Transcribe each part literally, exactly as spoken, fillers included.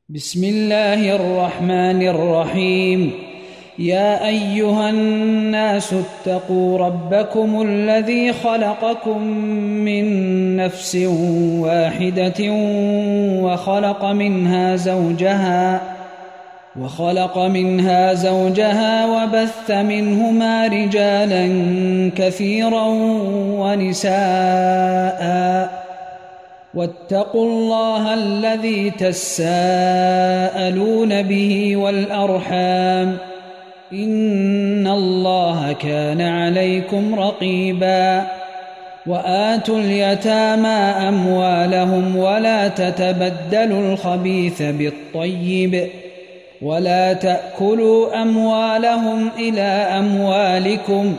بسم الله الرحمن الرحيم. يا أيها الناس اتقوا ربكم الذي خلقكم من نفس واحدة وخلق منها زوجها وخلق منها زوجها وبث منهما رجالا كثيرا ونساء واتقوا الله الذي تساءلون به والأرحام إن الله كان عليكم رقيبا. وآتوا اليتامى أموالهم ولا تتبدلوا الخبيث بالطيب ولا تأكلوا أموالهم إلى أموالكم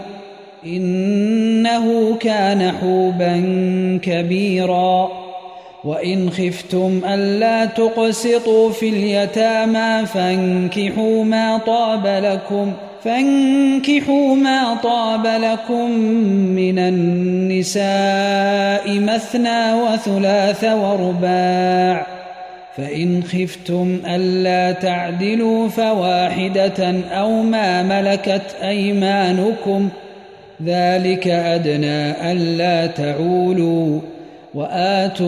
إنه كان حوبا كبيرا. وإن خفتم ألا تقسطوا في اليتامى فانكحوا ما طاب لكم فانكحوا ما طاب لكم من النساء مثنى وثلاث ورباع، فإن خفتم ألا تعدلوا فواحدة أو ما ملكت أيمانكم ذلك أدنى ألا تعولوا. وآتوا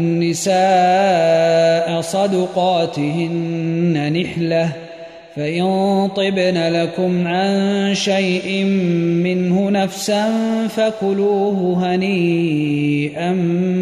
النساء صدقاتهن نحلة فإن طبن لكم عن شيء منه نفسا فكلوه هنيئا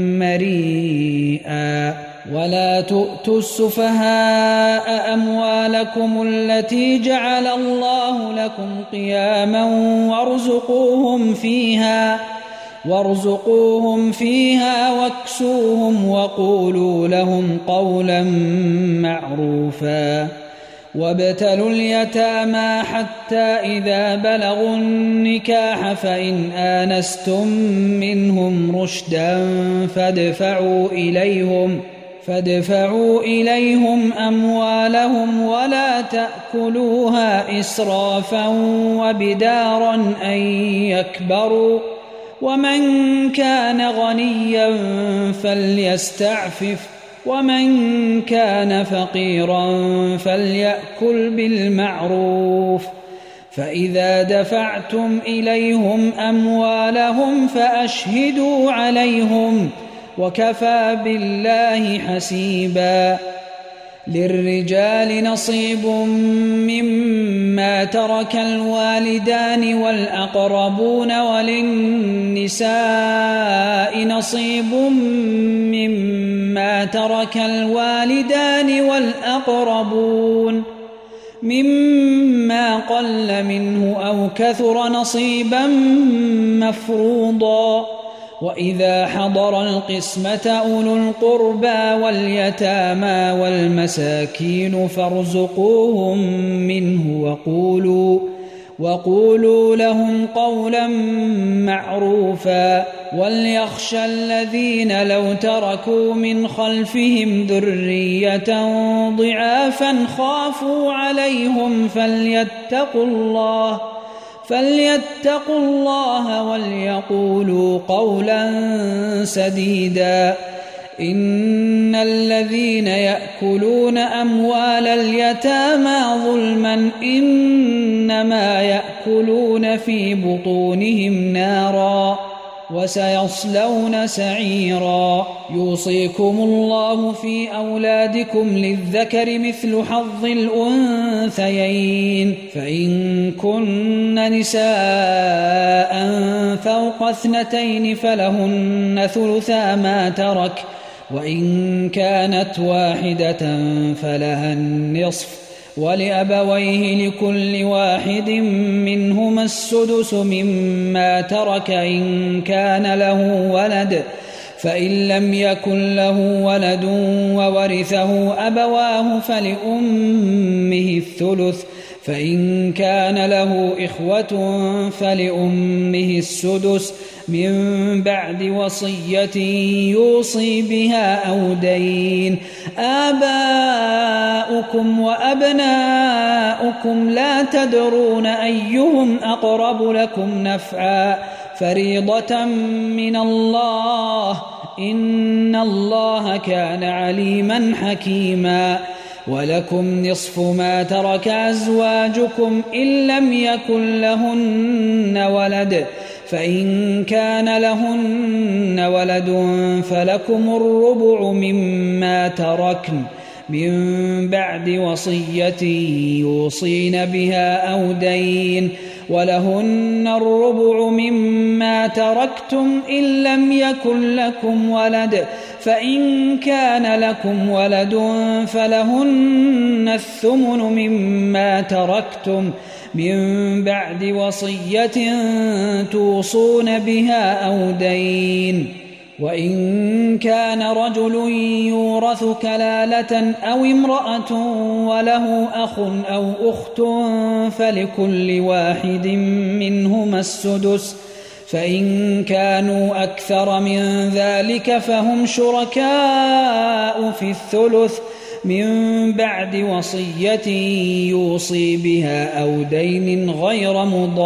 مريئا. ولا تؤتوا السفهاء أموالكم التي جعل الله لكم قياما وارزقوهم فيها وارزقوهم فيها واكسوهم وقولوا لهم قولا معروفا. وابتلوا اليتامى حتى إذا بلغوا النكاح فإن آنستم منهم رشدا فادفعوا إليهم فادفعوا إليهم أموالهم ولا تأكلوها إسرافا وبدارا أن يكبروا. ومن كان غنيا فليستعفف ومن كان فقيرا فليأكل بالمعروف. فإذا دفعتم إليهم أموالهم فأشهدوا عليهم وكفى بالله حسيبا. للرجال نصيب مما ترك الوالدان والأقربون وللنساء نصيب مما ترك الوالدان والأقربون مما قل منه أو كثر نصيبا مفروضا. وإذا حضر القسمة أولو القربى واليتامى والمساكين فارزقوهم منه وقولوا, وقولوا لهم قولا معروفا. وليخشى الذين لو تركوا من خلفهم ذرية ضعافا خافوا عليهم فليتقوا الله فليتقوا الله وليقولوا قولا سديدا. إن الذين يأكلون أموال اليتامى ظلما إنما يأكلون في بطونهم نارا وسيصلون سعيرا. يوصيكم الله في أولادكم للذكر مثل حظ الأنثيين فإن كن نساء فوق اثنتين فلهن ثلثا ما ترك وإن كانت واحدة فلها النصف ولأبويه لكل واحد منهما السدس مما ترك إن كان له ولد فإن لم يكن له ولد وورثه أبواه فلأمه الثلث فإن كان له إخوة فلأمه السدس من بعد وصية يوصي بها أو دين. آباؤكم وأبناؤكم لا تدرون أيهم أقرب لكم نفعا فريضة من الله إن الله كان عليما حكيما. ولكم نصف ما ترك أزواجكم إن لم يكن لهن ولد فإن كان لهن ولد فلكم الربع مما تركن من بعد وصية يوصين بها أو دين ولهن الربع مما تركتم إن لم يكن لكم ولد فإن كان لكم ولد فلهن الثمن مما تركتم من بعد وصية توصون بها أو دين وإن كان رجل يورث كلالة أو امرأة وله أخ أو أخت فلكل واحد منهما السدس فإن كانوا أكثر من ذلك فهم شركاء في الثلث من بعد وصية يوصي بها أو دين غير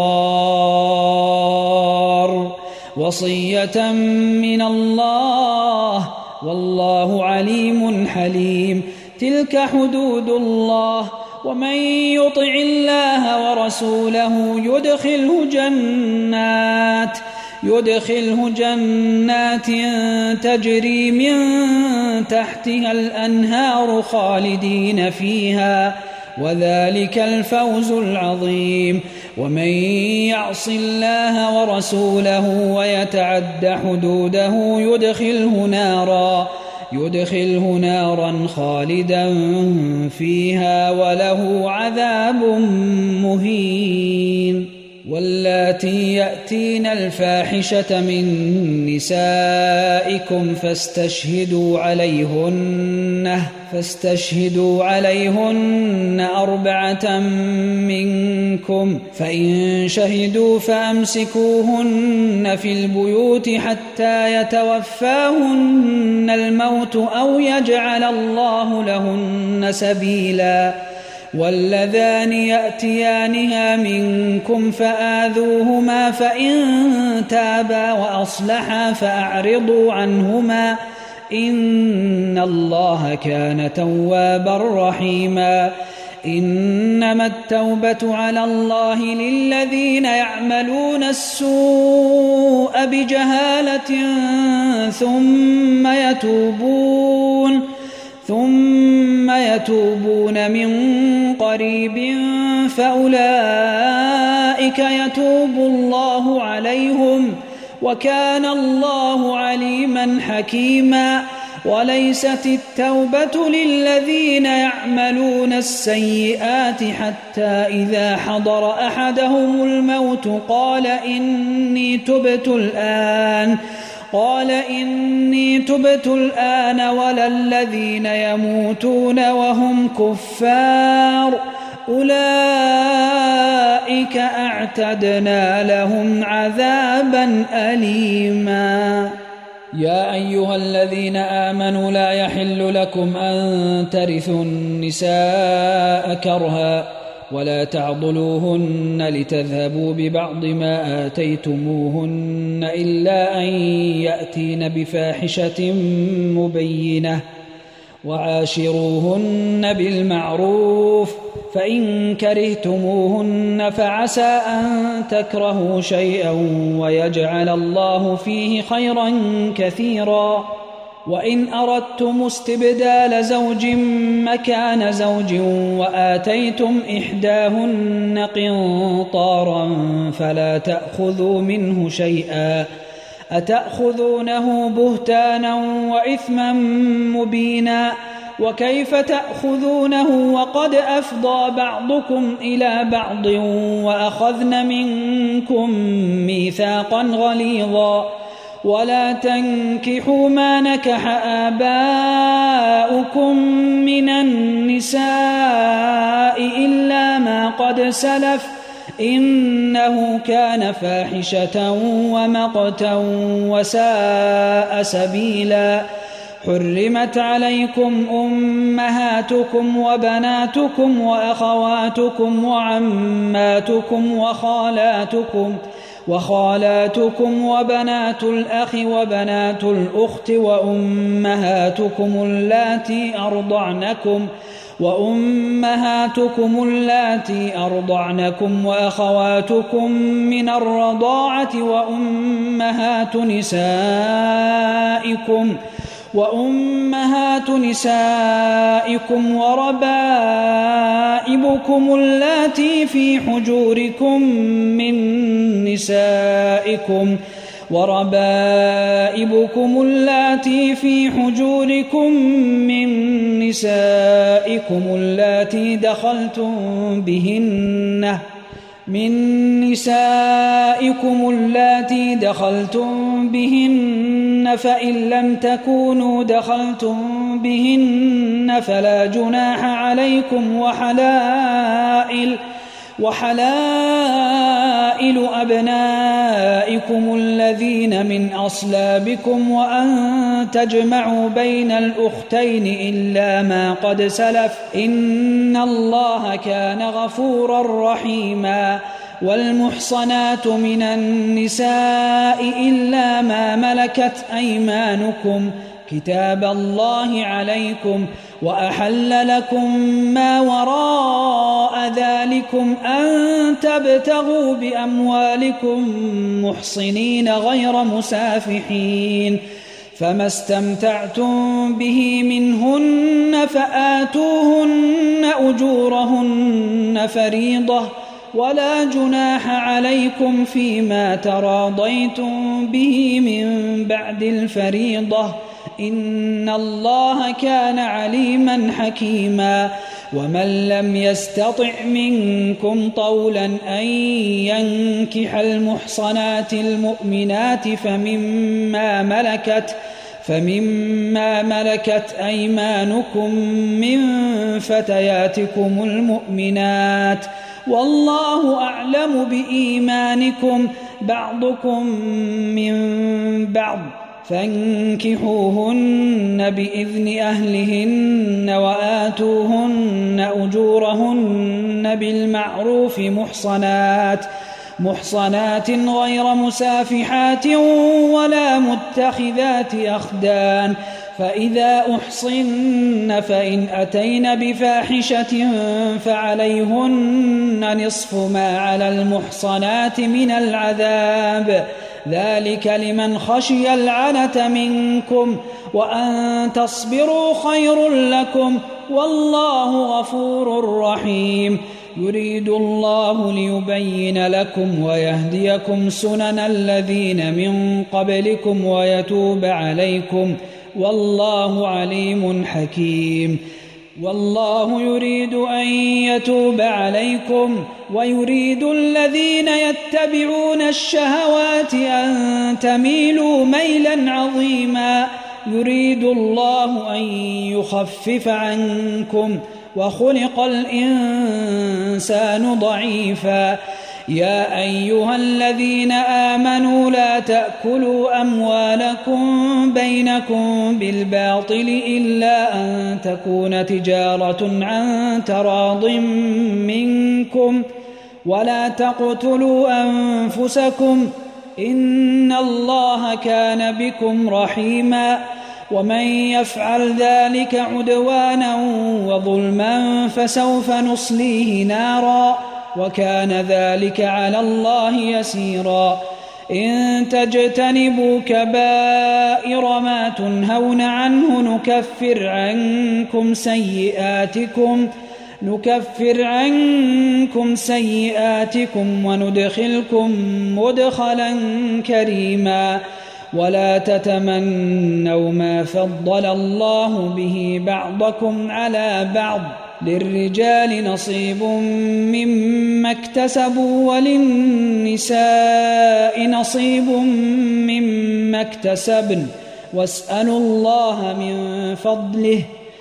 مضار وصية من الله والله عليم حليم. تلك حدود الله ومن يطع الله ورسوله يدخله جنات يدخله جنات تجري من تحتها الأنهار خالدين فيها وذلك الفوز العظيم. ومن يعص الله ورسوله ويتعد حدوده يدخله نارا يدخله نارا خالدا فيها وله عذاب مهين. واللاتي يأتين الفاحشة من نسائكم فاستشهدوا عليهن فاستشهدوا عليهن أربعة منكم فإن شهدوا فأمسكوهن في البيوت حتى يتوفاهن الموت أو يجعل الله لهن سبيلا. واللذان يأتيانها منكم فآذوهما فإن تابا وأصلحا فأعرضوا عنهما إن الله كان توابا رحيما. إنما التوبة على الله للذين يعملون السوء بجهالة ثم يتوبون ثم يتوبون من قريب فأولئك يتوب الله عليهم وكان الله عليما حكيما. وليست التوبة للذين يعملون السيئات حتى إذا حضر أحدهم الموت قال إني تبت الآن قال إني تبت الآن ولا الذين يموتون وهم كفار أولئك أعتدنا لهم عذابا أليما. يا أيها الذين آمنوا لا يحل لكم أن ترثوا النساء كرها ولا تعضلوهن لتذهبوا ببعض ما آتيتموهن إلا أن يأتين بفاحشة مبينة وعاشروهن بالمعروف فإن كرهتموهن فعسى أن تكرهوا شيئا ويجعل الله فيه خيرا كثيرا. وإن أردتم استبدال زوج مكان زوج وآتيتم إحداهن قنطارا فلا تأخذوا منه شيئا أتأخذونه بهتانا وإثما مبينا. وكيف تأخذونه وقد أفضى بعضكم إلى بعض وأخذن منكم ميثاقا غليظا. ولا تنكحوا ما نكح آباؤكم من النساء إلا ما قد سلف إنه كان فاحشة ومقتا وساء سبيلا. حرمت عليكم أمهاتكم وبناتكم وأخواتكم وعماتكم وخالاتكم وخالاتكم وبنات الأخ وبنات الأخت وأمهاتكم اللاتي أرضعنكم وأمهاتكم اللاتي أرضعنكم وأخواتكم من الرضاعة وأمهات نسائكم وأمهات نسائكم وربائبكم اللاتي في حجوركم من نسائكم وربائبكم اللاتي في حجوركم من نسائكم اللاتي دخلتم بهن من نسائكم اللاتي دخلتم بهن فإن لم تكونوا دخلتم بهن فلا جناح عليكم وحلائل وحلائل أبنائكم الذين من أصلابكم وأن تجمعوا بين الأختين إلا ما قد سلف إن الله كان غفورا رحيما والمحصنات من النساء إلا ما ملكت أيمانكم كتاب الله عليكم وأحل لكم ما وراء ذلكم أن تبتغوا بأموالكم محصنين غير مسافحين فما استمتعتم به منهن فآتوهن أجورهن فريضة ولا جناح عليكم فيما تراضيتم به من بعد الفريضة إن الله كان عليما حكيما ومن لم يستطع منكم طولا أن ينكح المحصنات المؤمنات فمما ملكت فمما ملكت أيمانكم من فتياتكم المؤمنات والله أعلم بإيمانكم بعضكم من بعض فانكحوهن بإذن أهلهن وآتوهن أجورهن بالمعروف محصنات محصنات غير مسافحات ولا متخذات أخدان فإذا أحصن فإن أتين بفاحشة فعليهن نصف ما على المحصنات من العذاب ذلك لمن خشي العنة منكم وأن تصبروا خير لكم والله غفور رحيم يريد الله ليبين لكم ويهديكم سنن الذين من قبلكم ويتوب عليكم والله عليم حكيم والله يريد أن يتوب عليكم ويريد الذين يتبعون الشهوات أن تميلوا ميلا عظيما يريد الله أن يخفف عنكم وخلق الإنسان ضعيفا يا أيها الذين آمنوا لا تأكلوا أموالكم بينكم بالباطل إلا أن تكون تجارة عن تراض منكم ولا تقتلوا أنفسكم إن الله كان بكم رحيما ومن يفعل ذلك عدوانا وظلما فسوف نصليه نارا وكان ذلك على الله يسيرا إن تجتنبوا كبائر ما تنهون عنه نكفر عنكم سيئاتكم نكفر عنكم سيئاتكم وندخلكم مدخلا كريما ولا تتمنوا ما فضل الله به بعضكم على بعض للرجال نصيب مما اكتسبوا وللنساء نصيب مما اكتسبن واسألوا الله من فضله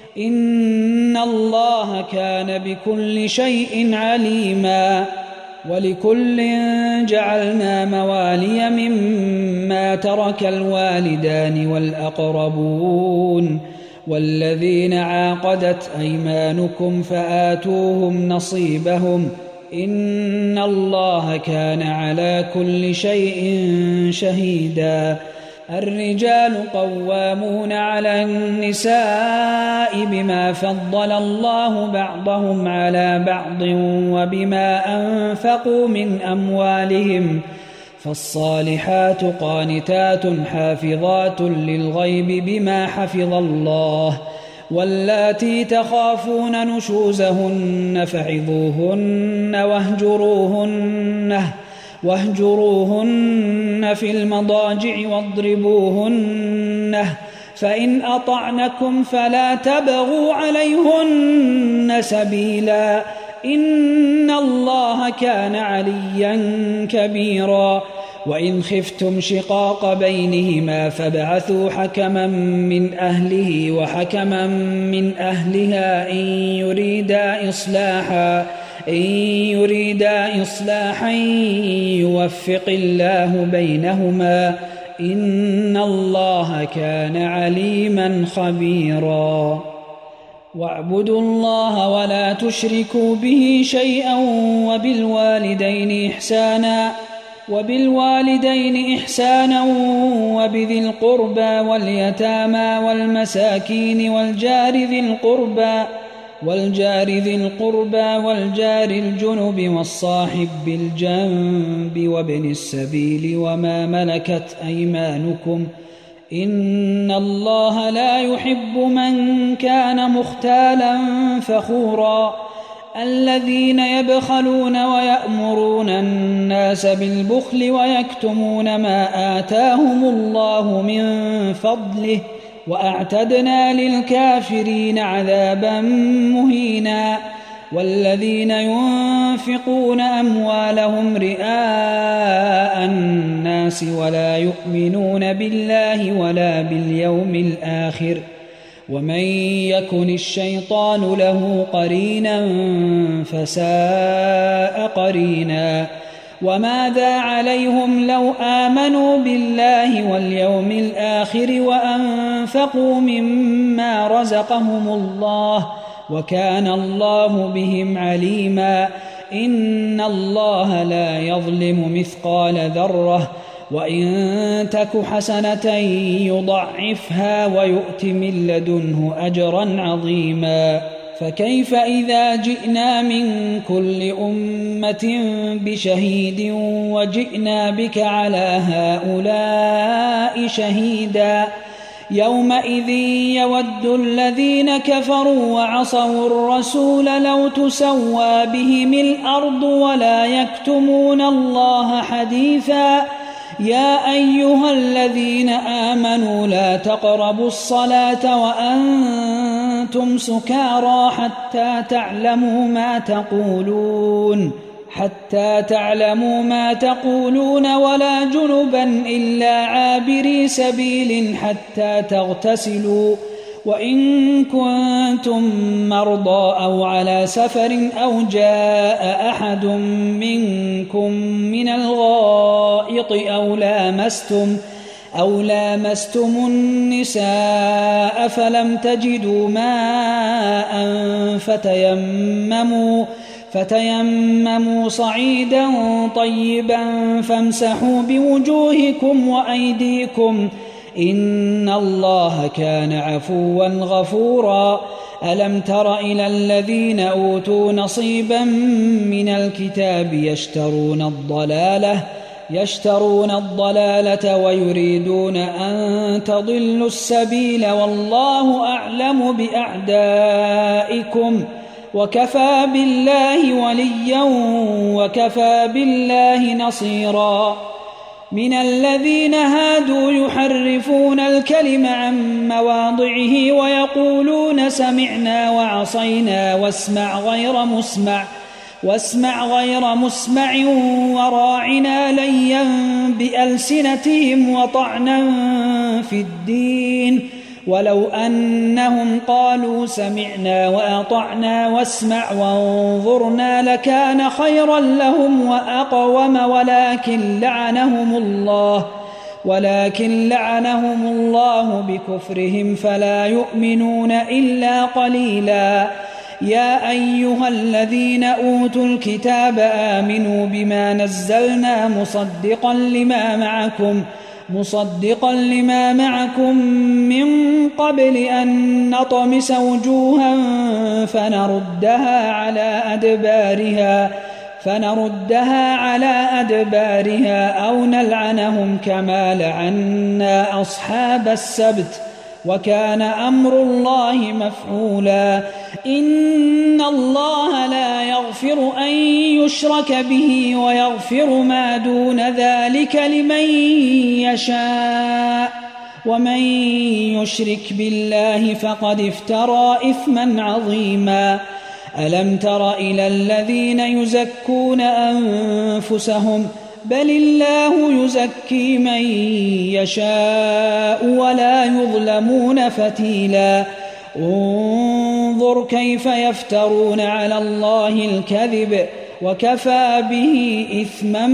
إن الله كان بكل شيء عليما ولكل جعلنا موالي مما ترك الوالدان والأقربون والذين عاقدت أيمانكم فآتوهم نصيبهم إن الله كان على كل شيء شهيدا. الرجال قوامون على النساء بما فضل الله بعضهم على بعض وبما أنفقوا من أموالهم، فالصالحات قانتات حافظات للغيب بما حفظ الله، واللاتي تخافون نشوزهن فعظوهن واهجروهن واهجروهن في المضاجع واضربوهن، فإن أطعنكم فلا تبغوا عليهن سبيلا، إن الله كان عليا كبيرا. وإن خفتم شقاق بينهما فابعثوا حكما من أهله وحكما من أهلها إن يريدا إصلاحا إن يريدا إصلاحا يوفق الله بينهما، إن الله كان عليما خبيرا. واعبدوا الله ولا تشركوا به شيئا وبالوالدين إحسانا وبالوالدين إحسانا وبذي القربى واليتامى والمساكين والجار ذي القربى والجار ذي القربى والجار الجنب والصاحب بالجنب وابن السبيل وما ملكت أيمانكم، إن الله لا يحب من كان مختالا فخورا. الذين يبخلون ويأمرون الناس بالبخل ويكتمون ما آتاهم الله من فضله، وأعتدنا للكافرين عذابا مهينا. والذين ينفقون أموالهم رئاء الناس ولا يؤمنون بالله ولا باليوم الآخر، ومن يكن الشيطان له قرينا فساء قرينا. وماذا عليهم لو آمنوا بالله واليوم الآخر وأنفقوا مما رزقهم الله، وكان الله بهم عليما. إن الله لا يظلم مثقال ذرة، وإن تك حسنة يضعفها ويؤت من لدنه أجرا عظيما. فكيف إذا جئنا من كل أمة بشهيد وجئنا بك على هؤلاء شهيدا، يومئذ يود الذين كفروا وعصوا الرسول لو تسوى بهم الأرض ولا يكتمون الله حديثا. يا أيها الذين آمنوا لا تقربوا الصلاة وأنتم سكارى حتى تعلموا ما تقولون حتى تعلموا ما تقولون ولا جنبا إلا عابري سبيل حتى تغتسلوا، وإن كنتم مرضى أو على سفر أو جاء أحد منكم من الغائط أو لامستم أو لامستم النساء فلم تجدوا ماء فتيمموا فتيمموا صعيدا طيبا فامسحوا بوجوهكم وأيديكم، إن الله كان عفوا غفورا. ألم تر إلى الذين أوتوا نصيبا من الكتاب يشترون الضلالة يشترون الضلالة ويريدون أن تضلوا السبيل، والله أعلم بأعدائكم، وكفى بالله وليا وكفى بالله نصيرا. من الذين هادوا يحرفون الكلم عن مواضعه ويقولون سمعنا وعصينا واسمع غير مسمع واسمع غير مسمع وراعنا ليا بألسنتهم وطعنا في الدين، ولو أنهم قالوا سمعنا وأطعنا واسمع وانظرنا لكان خيرا لهم وأقوم، ولكن لعنهم الله ولكن لعنهم الله بكفرهم فلا يؤمنون إلا قليلا. يا أيها الذين أوتوا الكتاب آمنوا بما نزلنا مصدقا لما معكم مصدقا لما معكم من قبل أن نطمس وجوها فنردها على أدبارها فنردها على أدبارها أو نلعنهم كما لعنا أصحاب السبت وكان أمر الله مفعولا إن الله لا يغفر أن يشرك به ويغفر ما دون ذلك لمن يشاء ومن يشرك بالله فقد افترى إثما عظيما ألم تر إلى الذين يزكون أنفسهم بل الله يزكي من يشاء ولا يظلمون فتيلا انظر كيف يفترون على الله الكذب وكفى به إثما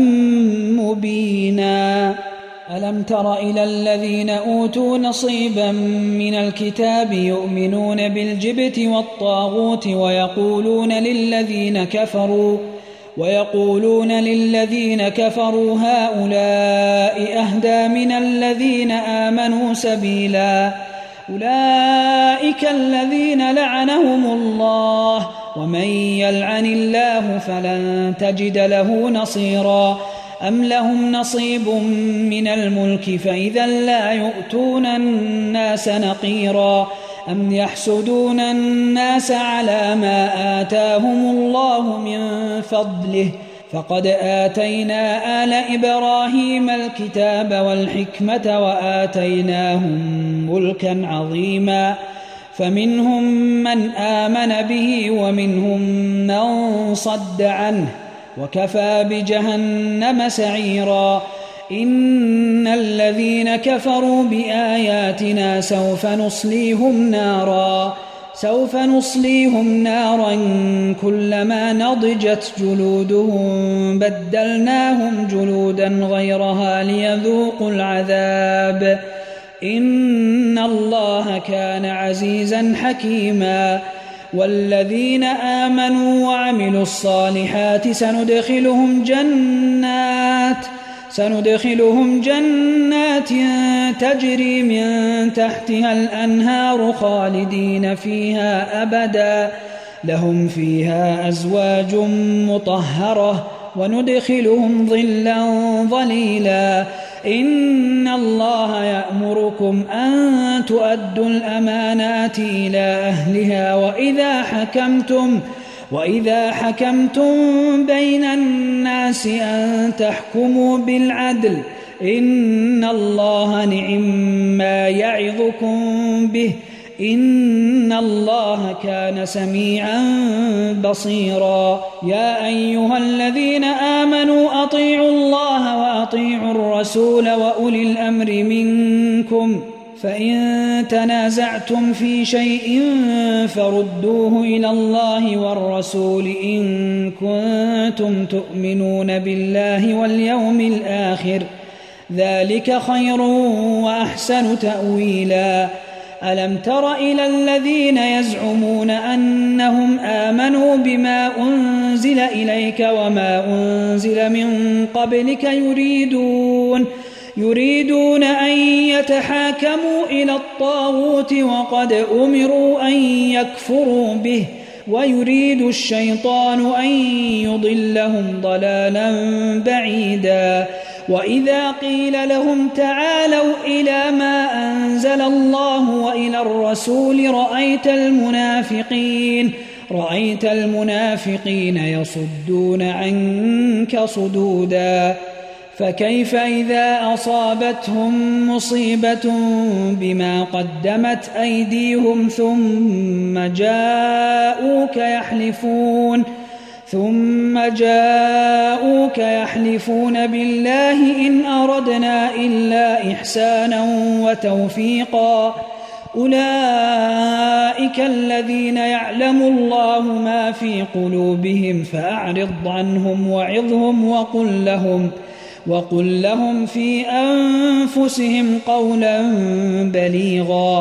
مبينا ألم تر إلى الذين أوتوا نصيبا من الكتاب يؤمنون بالجبت والطاغوت ويقولون للذين كفروا ويقولون للذين كفروا هؤلاء أهدى من الذين آمنوا سبيلا أولئك الذين لعنهم الله ومن يلعن الله فلن تجد له نصيرا أم لهم نصيب من الملك فإذا لا يؤتون الناس نقيرا أم يحسدون الناس على ما آتاهم الله من فضله فقد آتينا آل إبراهيم الكتاب والحكمة وآتيناهم ملكا عظيما فمنهم من آمن به ومنهم من صد عنه وكفى بجهنم سعيرا إن الذين كفروا بآياتنا سوف نصليهم نارا سوف نصليهم نارا كلما نضجت جلودهم بدلناهم جلودا غيرها ليذوقوا العذاب إن الله كان عزيزا حكيما والذين آمنوا وعملوا الصالحات سندخلهم جنات سندخلهم جنات تجري من تحتها الأنهار خالدين فيها أبدا لهم فيها أزواج مطهرة وندخلهم ظلا ظليلا إن الله يأمركم أن تؤدوا الأمانات إلى أهلها وإذا حكمتم وإذا حكمتم بين الناس أن تحكموا بالعدل إن الله نعم ما يعظكم به إن الله كان سميعا بصيرا يا أيها الذين آمنوا أطيعوا الله وأطيعوا الرسول وأولي الأمر منكم فإن تنازعتم في شيء فردوه إلى الله والرسول إن كنتم تؤمنون بالله واليوم الآخر ذلك خير وأحسن تأويلا ألم تر إلى الذين يزعمون أنهم آمنوا بما أنزل إليك وما أنزل من قبلك يريدون يريدون أن يتحاكموا إلى الطاغوت وقد أمروا أن يكفروا به ويريد الشيطان أن يضلهم ضلالا بعيدا وإذا قيل لهم تعالوا إلى ما أنزل الله وإلى الرسول رأيت المنافقين رأيت المنافقين يصدون عنك صدودا فكيف إذا أصابتهم مصيبة بما قدمت أيديهم ثم جاءوك يحلفون ثم جاءوك يحلفون بالله إن أردنا إلا إحسانا وتوفيقا أولئك الذين يعلم الله ما في قلوبهم فأعرض عنهم وعظهم وقل لهم وقل لهم في أنفسهم قولا بليغا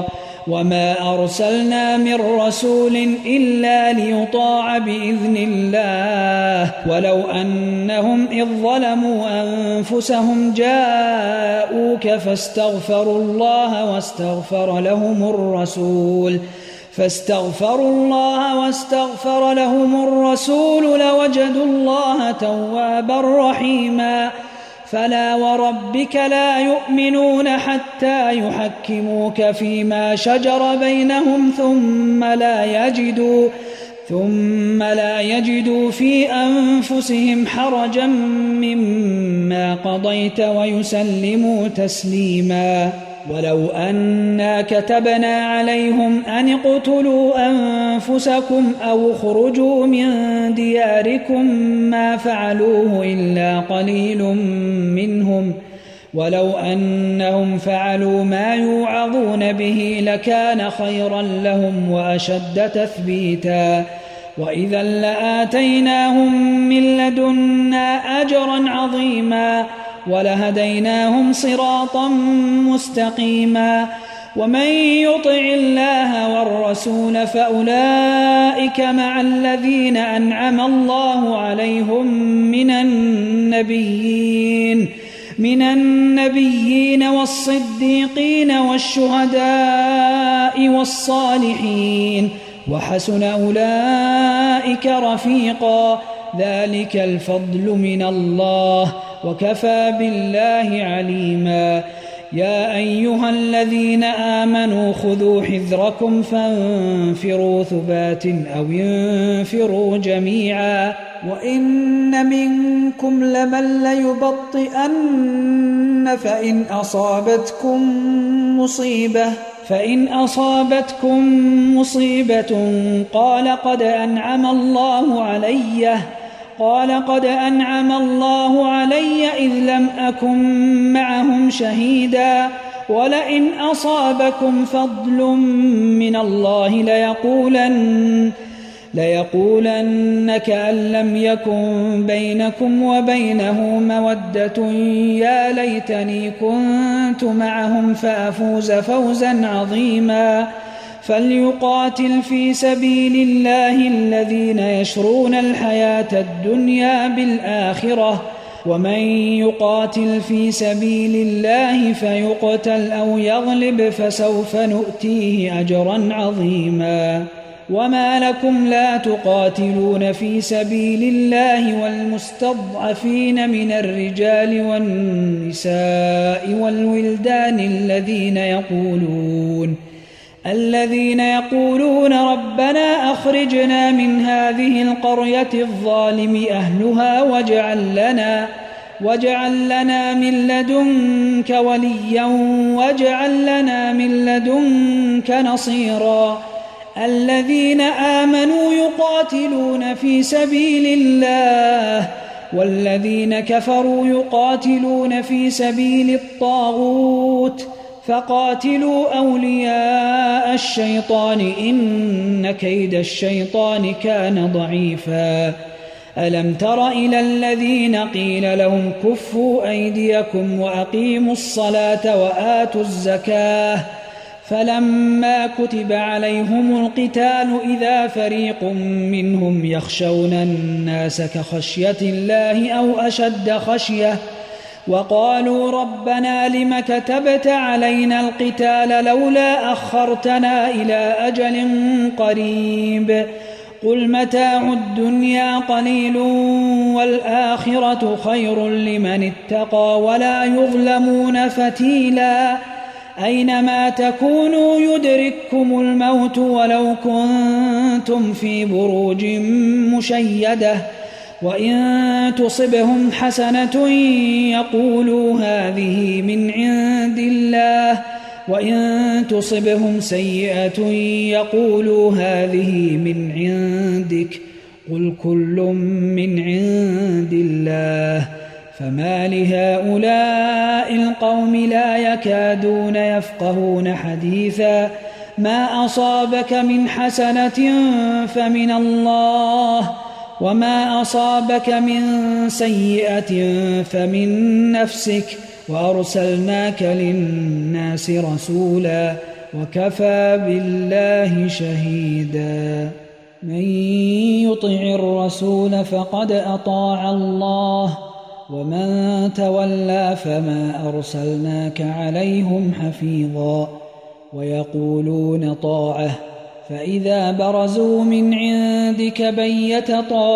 وما أرسلنا من رسول إلا ليطاع بإذن الله ولو أنهم إذ ظلموا أنفسهم جاءوك فاستغفروا الله واستغفر لهم الرسول فاستغفروا الله واستغفر لهم الرسول لوجدوا الله توابا رحيما فلا وربك لا يؤمنون حتى يحكموك فيما شجر بينهم ثم لا يجدوا ثم لا يجدوا في أنفسهم حرجا مما قضيت ويسلموا تسليما ولو أنا كتبنا عليهم أن اقتلوا أنفسكم أو اخرجوا من دياركم ما فعلوه إلا قليل منهم ولو أنهم فعلوا ما يوعظون به لكان خيرا لهم وأشد تثبيتا وإذا لآتيناهم من لدنا أجرا عظيما ولهديناهم صراطا مستقيما ومن يطع الله والرسول فأولئك مع الذين أنعم الله عليهم من النبيين من النبيين والصديقين والشهداء والصالحين وحسن أولئك رفيقا ذلك الفضل من الله وكفى بالله عليما يا أيها الذين آمنوا خذوا حذركم فانفروا ثبات أو انفروا جميعا وإن منكم لمن ليبطئن فإن أصابتكم مصيبة فإن أصابتكم مصيبة قال قد أنعم الله علي قال قد أنعم الله علي إذ لم أكن معهم شهيدا ولئن أصابكم فضل من الله ليقولن ليقولن كأن لم يكن بينكم وبينه مودة يا ليتني كنت معهم فأفوز فوزا عظيما فليقاتل في سبيل الله الذين يشرون الحياة الدنيا بالآخرة ومن يقاتل في سبيل الله فيقتل أو يغلب فسوف نؤتيه أجرا عظيما وما لكم لا تقاتلون في سبيل الله والمستضعفين من الرجال والنساء والولدان الذين يقولون الذين يقولون ربنا أخرجنا من هذه القرية الظالم أهلها واجعل لنا واجعل لنا من لدنك وليا واجعل لنا من لدنك نصيرا الذين آمنوا يقاتلون في سبيل الله والذين كفروا يقاتلون في سبيل الطاغوت فقاتلوا أولياء الشيطان إن كيد الشيطان كان ضعيفا ألم تر إلى الذين قيل لهم كفوا أيديكم وأقيموا الصلاة وآتوا الزكاة فلما كتب عليهم القتال إذا فريق منهم يخشون الناس كخشية الله أو أشد خشية وقالوا ربنا لم كتبت علينا القتال لولا أخرتنا إلى أجل قريب قل متاع الدنيا قليل والآخرة خير لمن اتقى ولا يظلمون فتيلا أينما تكونوا يدرككم الموت ولو كنتم في بروج مشيدة وإن تصبهم حسنة يقولوا هذه من عند الله وإن تصبهم سيئة يقولوا هذه من عندك قل كل من عند الله فما لهؤلاء القوم لا يكادون يفقهون حديثا ما أصابك من حسنة فمن الله وما أصابك من سيئة فمن نفسك وأرسلناك للناس رسولا وكفى بالله شهيدا. من يطع الرسول فقد أطاع الله ومن تولى فما أرسلناك عليهم حفيظا. ويقولون طاعة فإذا برزوا من عندك بيت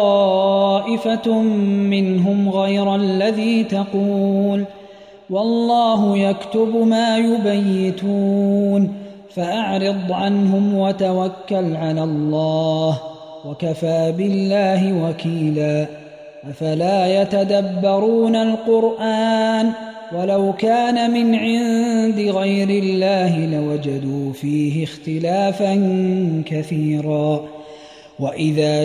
طائفة منهم غير الذي تقول والله يكتب ما يبيتون فأعرض عنهم وتوكل على الله وكفى بالله وكيلا. أفلا يتدبرون القرآن ولو كان من عند غير الله لوجدوا فيه اختلافا كثيرا. وإذا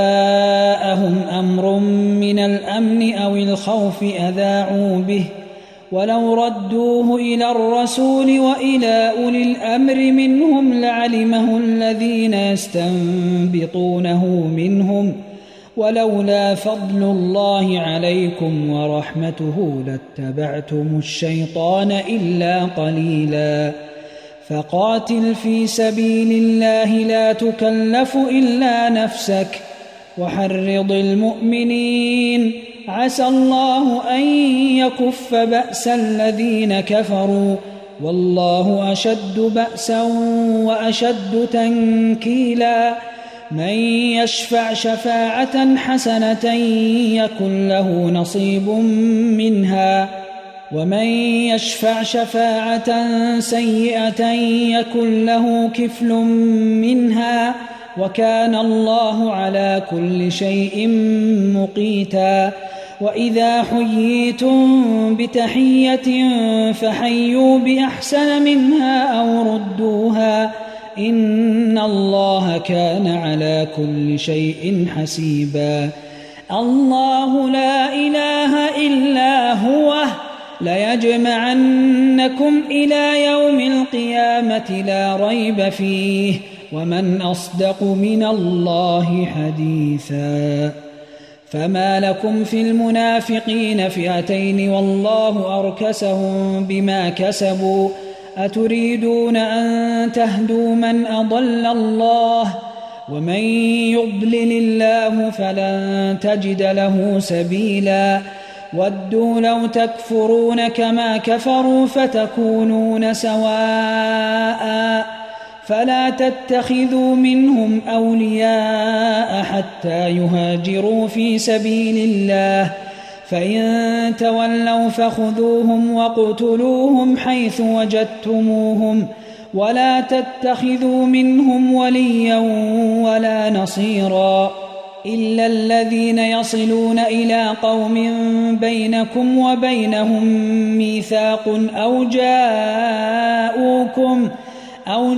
جاءهم أمر من الأمن أو الخوف أذاعوا به ولو ردوه إلى الرسول وإلى أولي الأمر منهم لعلمه الذين يستنبطونه منهم ولولا فضل الله عليكم ورحمته لاتبعتم الشيطان إلا قليلا. فقاتل في سبيل الله لا تكلف إلا نفسك وحرض المؤمنين عسى الله أن يكف بأس الذين كفروا والله أشد بأسا وأشد تنكيلا. من يشفع شفاعة حسنة يكن له نصيب منها ومن يشفع شفاعة سيئة يكن له كفل منها وكان الله على كل شيء مقيتا. وإذا حييتم بتحية فحيوا بأحسن منها أو ردوها إن الله كان على كل شيء حسيبا. الله لا إله إلا هو ليجمعنكم إلى يوم القيامة لا ريب فيه ومن أصدق من الله حديثا. فما لكم في المنافقين فئتين والله أركسهم بما كسبوا أتريدون أن تهدوا من أضل الله ومن يضلل الله فلن تجد له سبيلا. ودوا لو تكفرون كما كفروا فتكونون سواء فلا تتخذوا منهم أولياء حتى يهاجروا في سبيل الله فإن تولوا فخذوهم وقتلوهم حيث وجدتموهم ولا تتخذوا منهم وليا ولا نصيرا إلا الذين يصلون إلى قوم بينكم وبينهم ميثاق أو جاءوكم أو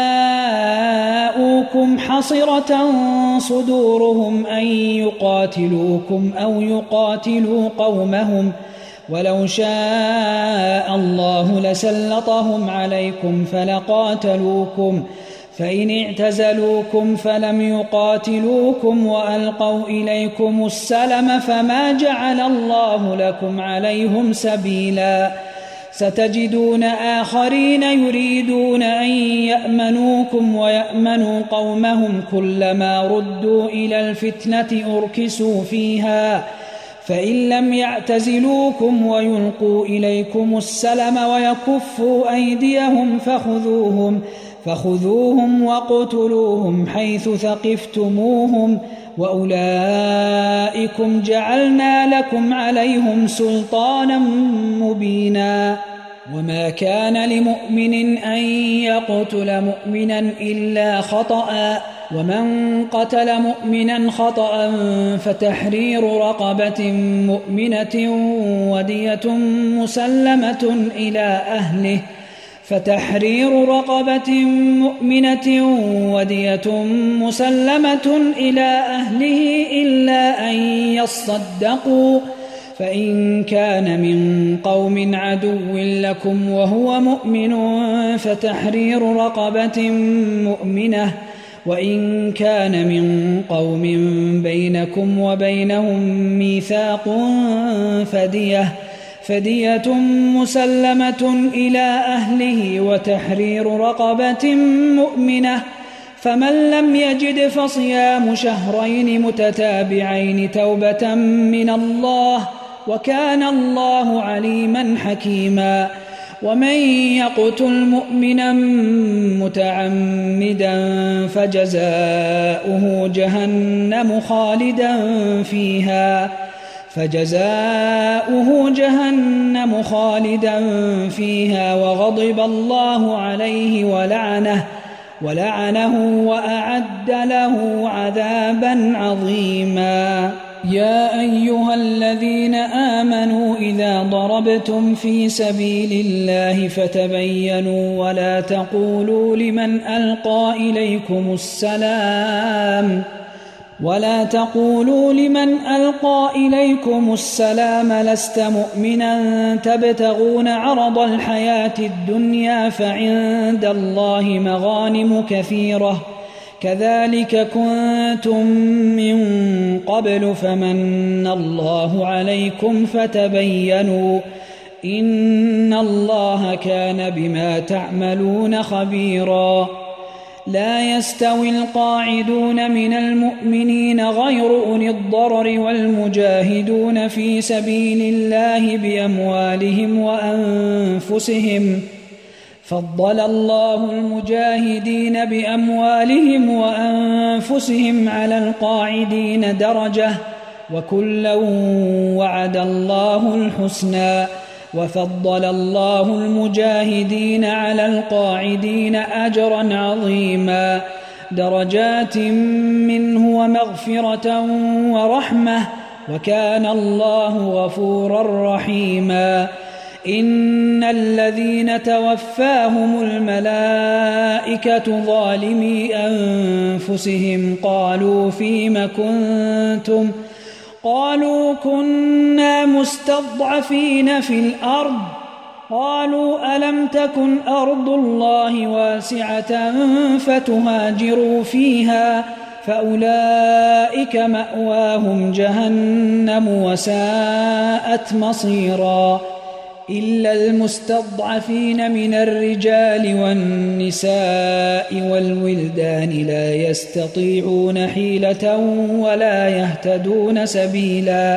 جاءوكم حصرة صدورهم أن يقاتلوكم أو يقاتلوا قومهم ولو شاء الله لسلطهم عليكم فلقاتلوكم فإن اعتزلوكم فلم يقاتلوكم وألقوا إليكم السلم فما جعل الله لكم عليهم سبيلا. ستجدون آخرين يريدون أن يأمنوكم ويأمنوا قومهم كلما ردوا إلى الفتنة أركسوا فيها فإن لم يعتزلوكم ويلقوا إليكم السلم ويكفوا أيديهم فخذوهم فخذوهم وقتلوهم حيث ثقفتموهم وأولئكم جعلنا لكم عليهم سلطانا مبينا. وما كان لمؤمن أن يقتل مؤمنا إلا خطأ ومن قتل مؤمنا خطأ فتحرير رقبة مؤمنة ودية مسلمة إلى أهله فتحرير رقبة مؤمنة ودية مسلمة إلى أهله إلا أن يصدقوا فإن كان من قوم عدو لكم وهو مؤمن فتحرير رقبة مؤمنة وإن كان من قوم بينكم وبينهم ميثاق فدية فدية مسلمة إلى أهله وتحرير رقبة مؤمنة، فمن لم يجد فصيام شهرين متتابعين توبة من الله، وكان الله عليما حكيما. ومن يقتل مؤمنا متعمدا فجزاؤه جهنم خالدا فيها فجزاؤه جهنم خالدا فيها وغضب الله عليه ولعنه ولعنه وأعد له عذابا عظيما. يا أيها الذين آمنوا إذا ضربتم في سبيل الله فتبينوا ولا تقولوا لمن ألقى إليكم السلام ولا تقولوا لمن ألقى إليكم السلام لست مؤمنا تبتغون عرض الحياة الدنيا فعند الله مغانم كثيرة كذلك كنتم من قبل فمن الله عليكم فتبينوا إن الله كان بما تعملون خبيرا. لا يستوي القاعدون من المؤمنين غير أولي الضرر والمجاهدون في سبيل الله بأموالهم وأنفسهم، فضل الله المجاهدين بأموالهم وأنفسهم على القاعدين درجة، وكلا وعد الله الحسنى، وفضل الله المجاهدين على القاعدين أجرا عظيما، درجات منه ومغفرة ورحمة، وكان الله غفورا رحيما. إن الذين توفاهم الملائكة ظالمي أنفسهم قالوا فيم كنتم قالوا كنا مستضعفين في الأرض قالوا ألم تكن أرض الله واسعة فتهاجروا فيها فأولئك مأواهم جهنم وساءت مصيرا. إلا المستضعفين من الرجال والنساء والولدان لا يستطيعون حيلة ولا يهتدون سبيلا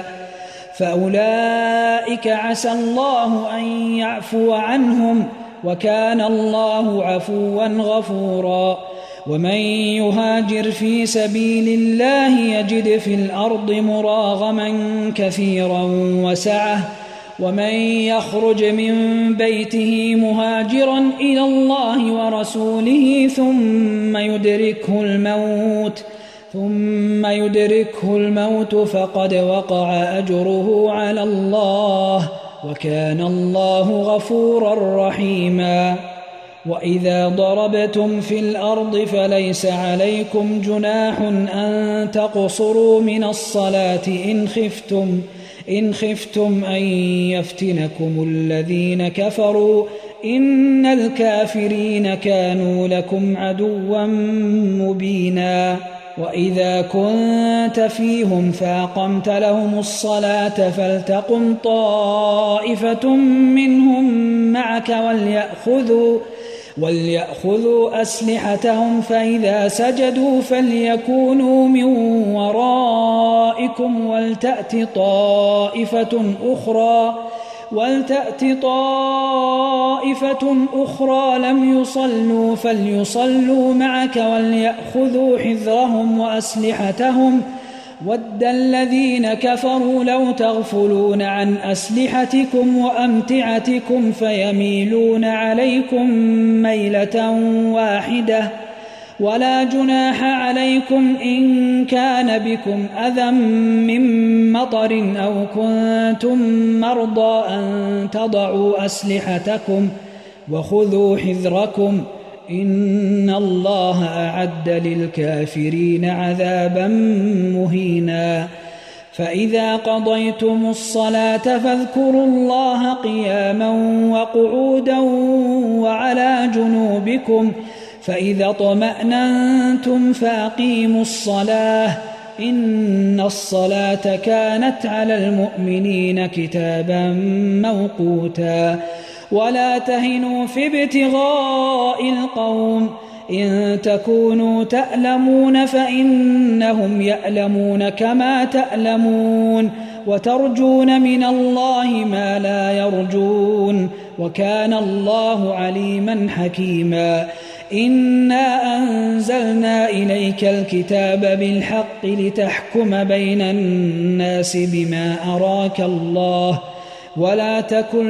فأولئك عسى الله أن يعفو عنهم وكان الله عفوا غفورا. ومن يهاجر في سبيل الله يجد في الأرض مراغما كثيرا وسعة، ومن يخرج من بيته مهاجرا إلى الله ورسوله ثم يدركه الموت ثم يدركه الموت فقد وقع أجره على الله وكان الله غفورا رحيما. وإذا ضربتم في الأرض فليس عليكم جناح أن تقصروا من الصلاة إن خفتم إن خفتم أن يفتنكم الذين كفروا إن الكافرين كانوا لكم عدوا مبينا. وإذا كنت فيهم فأقمت لهم الصلاة فلتقم طائفة منهم معك وليأخذوا وليأخذوا أسلحتهم فإذا سجدوا فليكونوا من ورائكم ولتأت طائفة أخرى ولتأت طائفة أخرى لم يصلوا فليصلوا معك وليأخذوا حذرهم وأسلحتهم ود الذين كفروا لو تغفلون عن أسلحتكم وأمتعتكم فيميلون عليكم ميلة واحدة ولا جناح عليكم إن كان بكم أذى من مطر أو كنتم مرضى أن تضعوا أسلحتكم وخذوا حذركم إن الله أعد للكافرين عذابا مهينا. فإذا قضيتم الصلاة فاذكروا الله قياما وقعودا وعلى جنوبكم فإذا اطمأننتم فأقيموا الصلاة إن الصلاة كانت على المؤمنين كتابا موقوتا ولا تهنوا في ابتغاء القوم إن تكونوا تألمون فإنهم يألمون كما تألمون وترجون من الله ما لا يرجون وكان الله عليما حكيما إنا أنزلنا إليك الكتاب بالحق لتحكم بين الناس بما أراك الله ولا تكن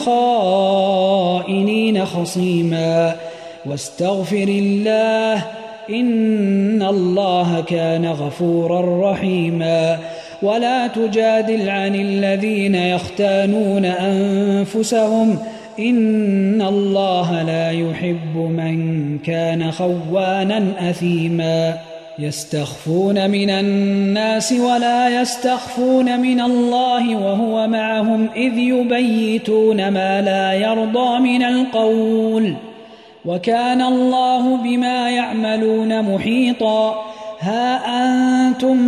للخائنين خصيما واستغفر الله إن الله كان غفورا رحيما ولا تجادل عن الذين يختانون أنفسهم إن الله لا يحب من كان خوانا أثيما يستخفون من الناس ولا يستخفون من الله وهو معهم إذ يبيتون ما لا يرضى من القول وكان الله بما يعملون محيطا ها أنتم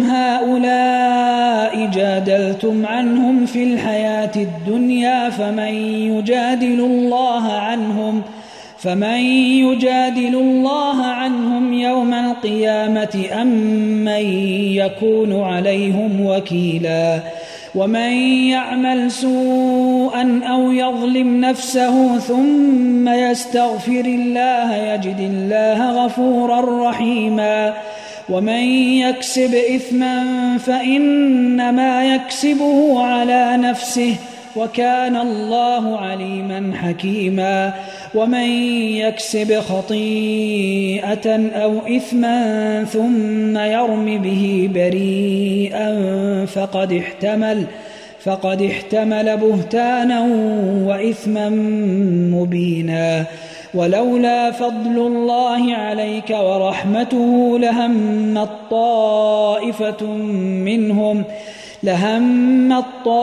هؤلاء جادلتم عنهم في الحياة الدنيا فمن يجادل الله عنهم فمن يجادل الله عنهم يوم القيامة أم من يكون عليهم وكيلا ومن يعمل سوءا أو يظلم نفسه ثم يستغفر الله يجد الله غفورا رحيما ومن يكسب إثما فإنما يكسبه على نفسه وكان الله عليما حكيما ومن يكسب خطيئة أو إثما ثم يرم به بريئا فقد احتمل فقد احتمل بهتانا وإثما مبينا ولولا فضل الله عليك ورحمته لهم طائفة منهم لهم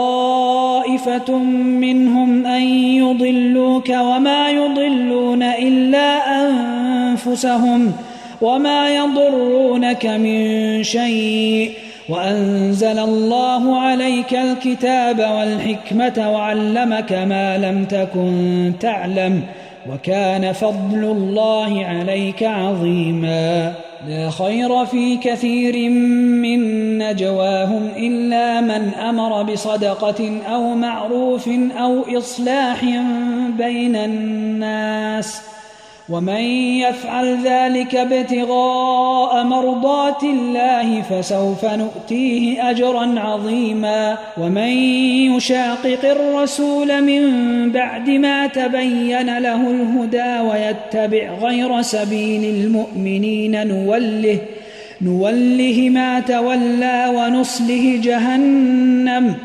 طائفة منهم أن يضلوك وما يضلون إلا أنفسهم وما يضرونك من شيء وأنزل الله عليك الكتاب والحكمة وعلمك ما لم تكن تعلم وكان فضل الله عليك عظيما لا خير في كثير من نجواهم إلا من أمر بصدقة أو معروف أو إصلاح بين الناس ومن يفعل ذلك ابتغاء مرضات الله فسوف نؤتيه أجرا عظيما ومن يشاقق الرسول من بعد ما تبين له الهدى ويتبع غير سبيل المؤمنين نوله نوله ما تولى ونصله جهنم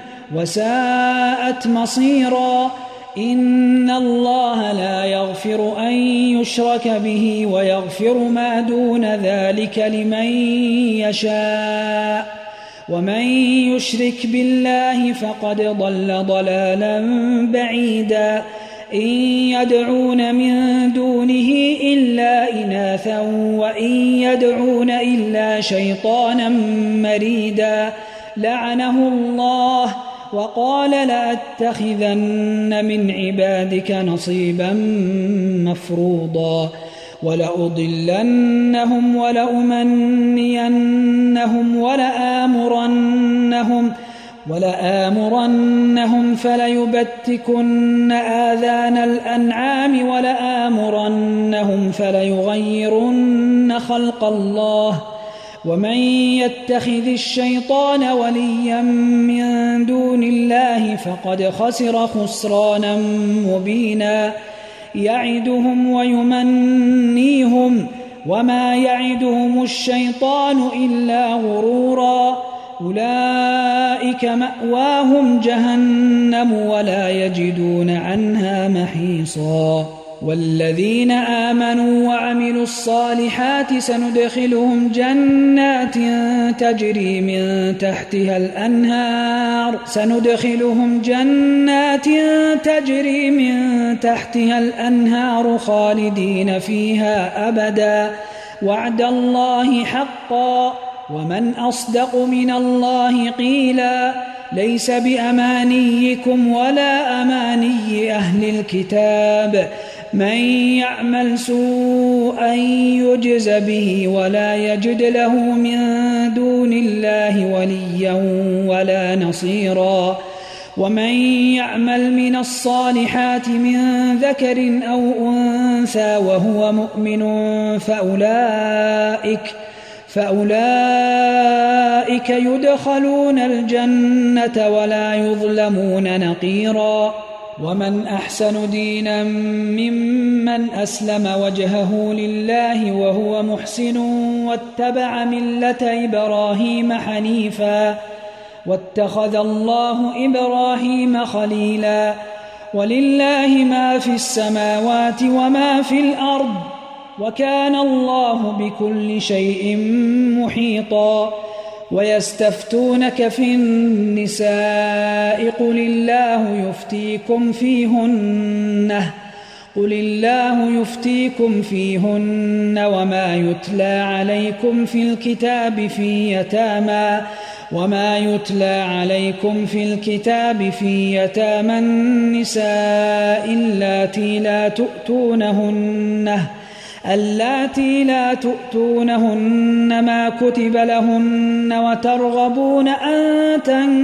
وساءت مصيرا إن الله لا يغفر أن يشرك به ويغفر ما دون ذلك لمن يشاء ومن يشرك بالله فقد ضل ضلالا بعيدا إن يدعون من دونه إلا إناثا وإن يدعون إلا شيطانا مريدا لعنه الله وقال لأتخذن من عبادك نصيبا مفروضا ولأضلنهم ولأمنينهم ولآمرنهم ولآمرنهم فليبتكن آذان الأنعام ولآمرنهم فليغيرن خلق الله ومن يتخذ الشيطان وليا من دون الله فقد خسر خسرانا مبينا يعدهم ويمنيهم وما يعدهم الشيطان إلا غرورا أولئك مأواهم جهنم ولا يجدون عنها محيصا والذين آمنوا وعملوا الصالحات سندخلهم جنات تجري من تحتها الأنهار سندخلهم جنات تجري من تحتها الأنهار خالدين فيها أبدا وعد الله حقا ومن أصدق من الله قيلا ليس بأمانيكم ولا أماني أهل الكتاب من يعمل سوءا يجز به ولا يجد له من دون الله وليا ولا نصيرا ومن يعمل من الصالحات من ذكر أو أنثى وهو مؤمن فأولئك فأولئك يدخلون الجنة ولا يظلمون نقيرا ومن أحسن دينا ممن أسلم وجهه لله وهو محسن واتبع ملة إبراهيم حنيفا واتخذ الله إبراهيم خليلا ولله ما في السماوات وما في الأرض وكان الله بكل شيء محيطا ويستفتونك في النساء قل الله يفتيكم فيهن قل الله يفتيكم فيهن وما يتلى عليكم في الكتاب في يتامى وما يتلى عليكم في الكتاب في يتامى النساء اللاتي لا تؤتونهن اللاتي لا تؤتونهن ما كتب لهن وترغبون أن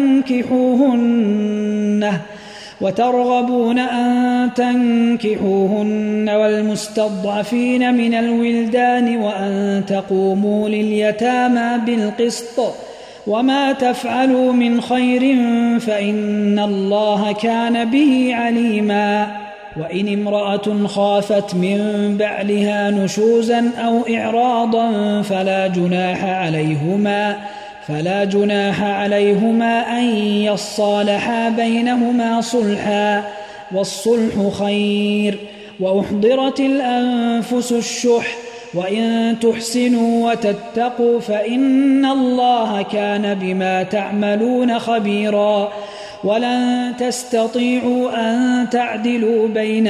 تنكحوهن وترغبون أن تنكحوهن والمستضعفين من الولدان وأن تقوموا لليتامى بالقسط وما تفعلوا من خير فإن الله كان به عليما وإن امرأة خافت من بعلها نشوزا أو إعراضا فلا جناح عليهما فلا جناح عليهما أن يصالحا بينهما صلحا والصلح خير وأحضرت الأنفس الشح وإن تحسنوا وتتقوا فإن الله كان بما تعملون خبيرا ولن تستطيعوا أن تعدلوا بين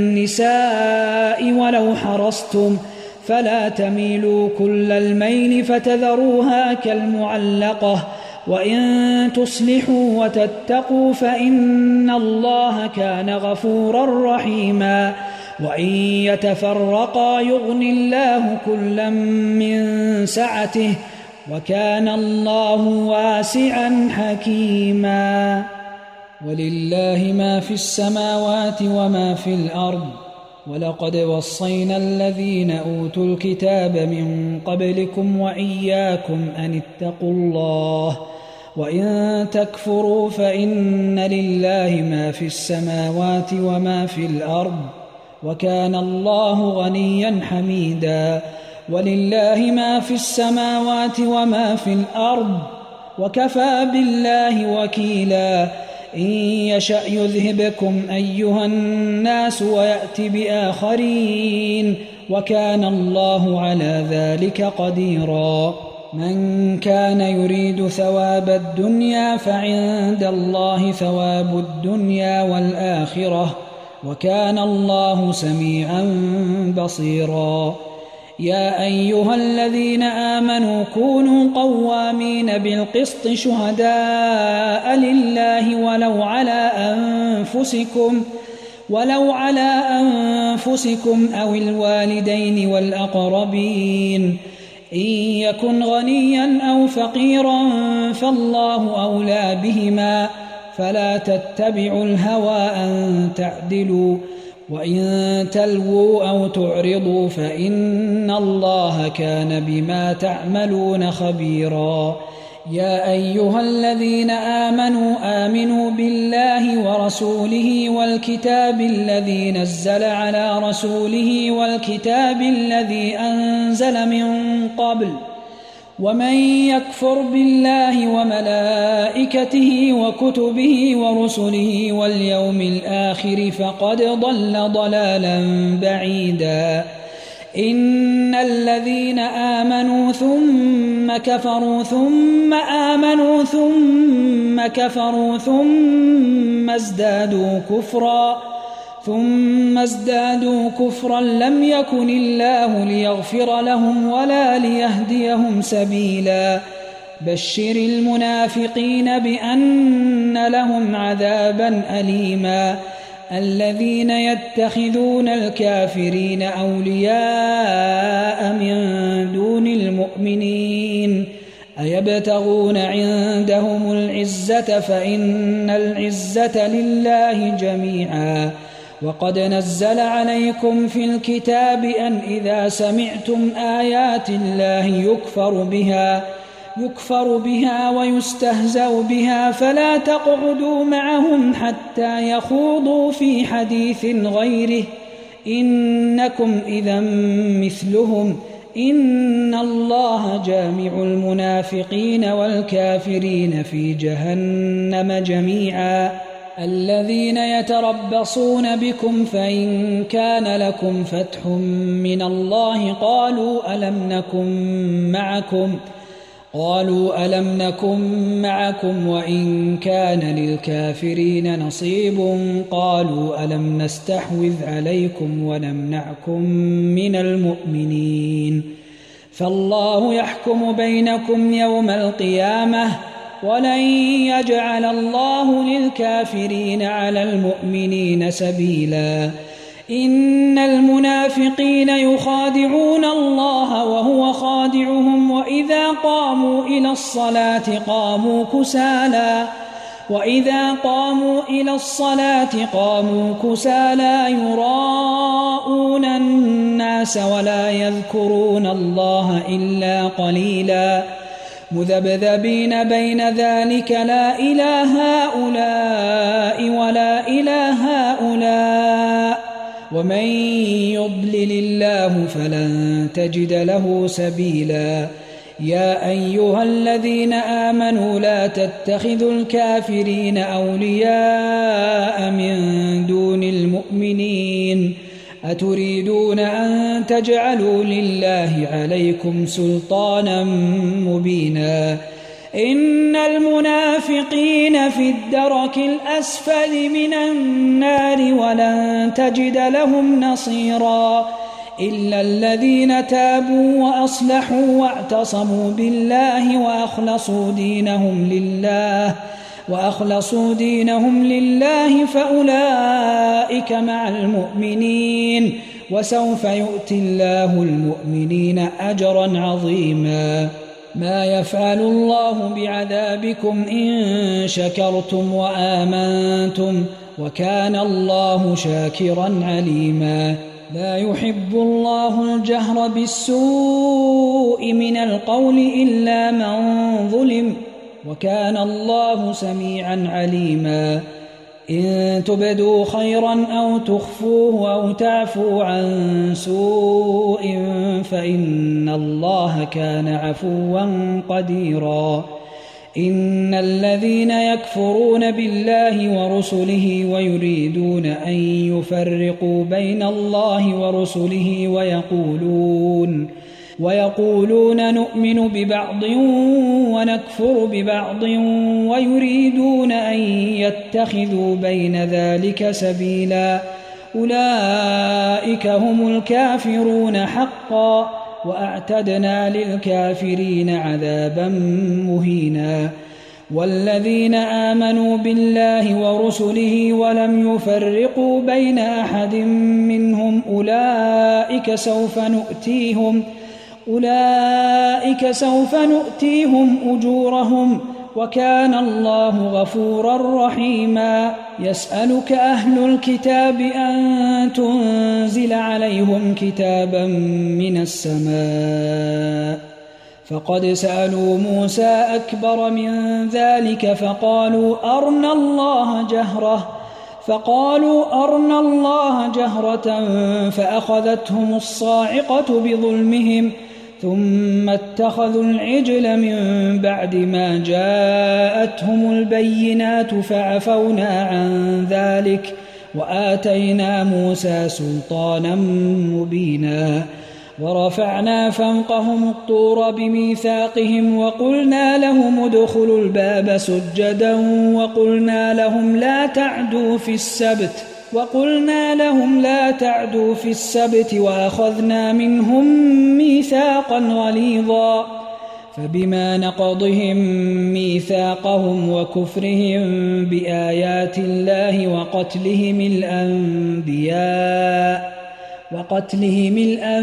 النساء ولو حرصتم فلا تميلوا كل الميل فتذروها كالمعلقة وإن تصلحوا وتتقوا فإن الله كان غفورا رحيما وإن يتفرقا يغن الله كلا من سعته وكان الله واسعا حكيما ولله ما في السماوات وما في الأرض ولقد وصينا الذين أوتوا الكتاب من قبلكم وإياكم أن اتقوا الله وإن تكفروا فإن لله ما في السماوات وما في الأرض وكان الله غنيا حميدا ولله ما في السماوات وما في الأرض وكفى بالله وكيلا إن يشأ يذهبكم أيها الناس ويأت بآخرين وكان الله على ذلك قديرا من كان يريد ثواب الدنيا فعند الله ثواب الدنيا والآخرة وكان الله سميعا بصيرا يا أيها الذين آمنوا كونوا قوامين بالقسط شهداء لله ولو على أنفسكم ولو على أنفسكم أو الوالدين والأقربين إن يكن غنيا أو فقيرا فالله أولى بهما فلا تتبعوا الهوى أن تعدلوا وإن تلووا أو تعرضوا فإن الله كان بما تعملون خبيرا يا أيها الذين آمنوا آمنوا بالله ورسوله والكتاب الذي نزل على رسوله والكتاب الذي أنزل من قبل ومن يكفر بالله وملائكته وكتبه ورسله واليوم الآخر فقد ضل ضلالا بعيدا إن الذين آمنوا ثم كفروا ثم آمنوا ثم كفروا ثم ازدادوا كفرا ثم ازدادوا كفرا لم يكن الله ليغفر لهم ولا ليهديهم سبيلا بشر المنافقين بأن لهم عذابا أليما الذين يتخذون الكافرين أولياء من دون المؤمنين أيبتغون عندهم العزة فإن العزة لله جميعا وقد نزل عليكم في الكتاب أن إذا سمعتم آيات الله يكفر بها يكفر بها ويستهزأ بها فلا تقعدوا معهم حتى يخوضوا في حديث غيره إنكم إذا مثلهم إن الله جامع المنافقين والكافرين في جهنم جميعا الذين يتربصون بكم فإن كان لكم فتح من الله قالوا ألم نكن معكم قالوا ألم نكن معكم وإن كان للكافرين نصيب قالوا ألم نستحوذ عليكم ونمنعكم من المؤمنين فالله يحكم بينكم يوم القيامة ولن يجعل الله للكافرين على المؤمنين سبيلا إن المنافقين يخادعون الله وهو خادعهم وإذا قاموا إلى الصلاة قاموا كسالى وإذا قاموا إلى الصلاة قاموا كسالى يراءون الناس ولا يذكرون الله إلا قليلا مذبذبين بين ذلك لا إلى هؤلاء ولا إلى هؤلاء ومن يضلل الله فلن تجد له سبيلا يا أيها الذين آمنوا لا تتخذوا الكافرين أولياء من دون المؤمنين أتريدون أن تجعلوا لله عليكم سلطانا مبينا إن المنافقين في الدرك الأسفل من النار ولن تجد لهم نصيرا إلا الذين تابوا وأصلحوا واعتصموا بالله وأخلصوا دينهم لله وأخلصوا دينهم لله فأولئك مع المؤمنين وسوف يؤتي الله المؤمنين أجرا عظيما ما يفعل الله بعذابكم إن شكرتم وآمنتم وكان الله شاكرا عليما لا يحب الله الجهر بالسوء من القول إلا من ظلم وكان الله سميعا عليما إن تبدوا خيرا أو تخفوه أو تعفوا عن سوء فإن الله كان عفوا قديرا إن الذين يكفرون بالله ورسله ويريدون أن يفرقوا بين الله ورسله ويقولون ويقولون نؤمن ببعض ونكفر ببعض ويريدون أن يتخذوا بين ذلك سبيلا أولئك هم الكافرون حقا وأعتدنا للكافرين عذابا مهينا والذين آمنوا بالله ورسله ولم يفرقوا بين أحد منهم أولئك سوف نؤتيهم أولئك سوف نؤتيهم أجورهم وكان الله غفورا رحيما يسألك أهل الكتاب أن تنزل عليهم كتابا من السماء فقد سألوا موسى أكبر من ذلك فقالوا أرنا الله جهرة فقالوا أرنا الله جهرة فأخذتهم الصاعقة بظلمهم ثم اتخذوا العجل من بعد ما جاءتهم البينات فعفونا عن ذلك وآتينا موسى سلطانا مبينا ورفعنا فوقهم الطور بميثاقهم وقلنا لهم ادخلوا الباب سجدا وقلنا لهم لا تعدوا في السبت وقلنا لهم لا تعدوا في السبت وأخذنا منهم ميثاقا غليظا فبما نقضهم ميثاقهم وكفرهم بآيات الله وقتلهم الأنبياء وقتلهم